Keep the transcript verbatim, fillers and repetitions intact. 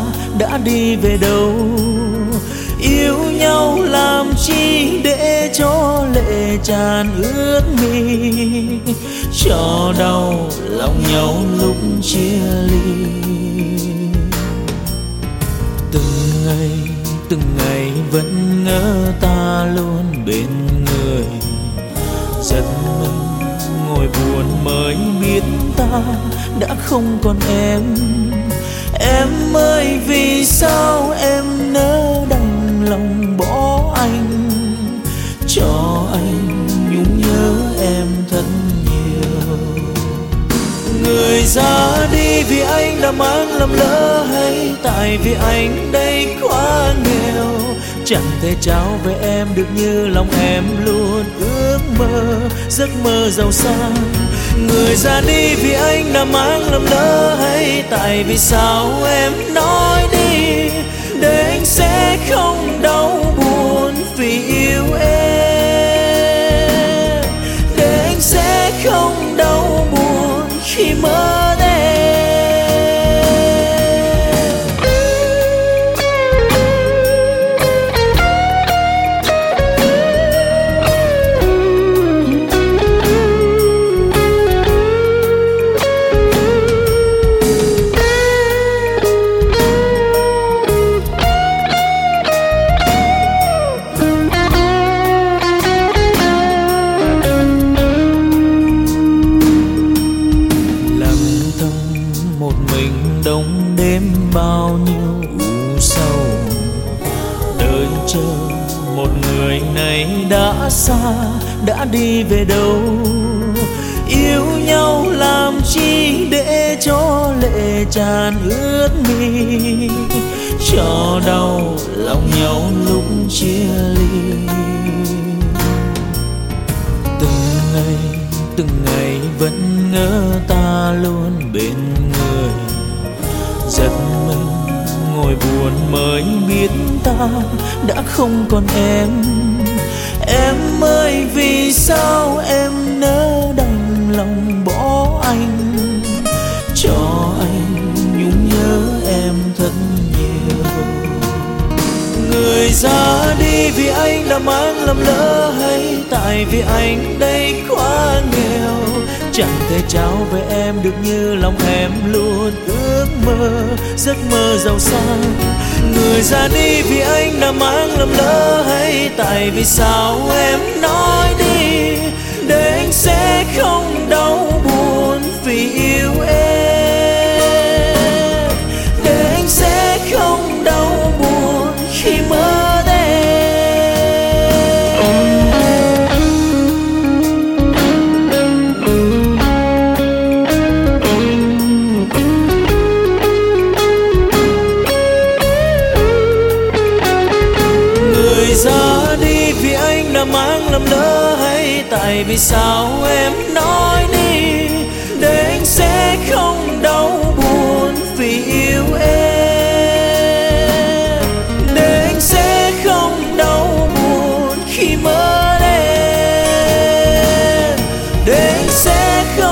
đã đi về đâu. Yêu nhau làm chi để cho lệ tràn ướt mi, cho đau lòng nhau lúc chia ly. Từng ngày từng ngày vẫn ngỡ ta luôn bên người, giật mình ngồi buồn mới biết ta đã không còn em. Em ơi vì sao em nỡ đành lòng bỏ anh, cho anh nhung nhớ em thật nhiều. Người ra đi vì anh đã mang lầm lỡ, hay tại vì anh đây quá nghèo, chẳng thể trao về em được như lòng em luôn ước mơ, giấc mơ giàu sang. Người ra đi vì anh đã mang lầm lỡ, hay tại vì sao em nói đi để anh sẽ không đau buồn vì yêu em, để anh sẽ không đau buồn khi mơ em. Đông đêm bao nhiêu u sầu, đợi chờ một người này đã xa, đã đi về đâu. Yêu nhau làm chi để cho lệ tràn ướt mi, cho đau lòng nhau lúc chia ly. Từng ngày từng ngày vẫn ngỡ ta luôn bên người, giật mình ngồi buồn mới biết ta đã không còn em. Em ơi vì sao em nỡ đành lòng bỏ anh, cho anh nhung nhớ em thật nhiều. Người ra đi vì anh đã mang lầm lỡ, hay tại vì anh đây quá nghèo, chẳng thể trao về em được như lòng em luôn ước mơ, giấc mơ giàu sang. Người ra đi vì anh đã mang lầm lỡ, hay tại vì sao em nói đi để anh sẽ không đau buồn vì yêu em, để anh sẽ không đau buồn khi mơ ra đi vì anh đã mang lầm lỡ, hay tại vì sao em nói đi để anh sẽ không đau buồn vì yêu em, để anh sẽ không đau buồn khi mơ em, để anh sẽ không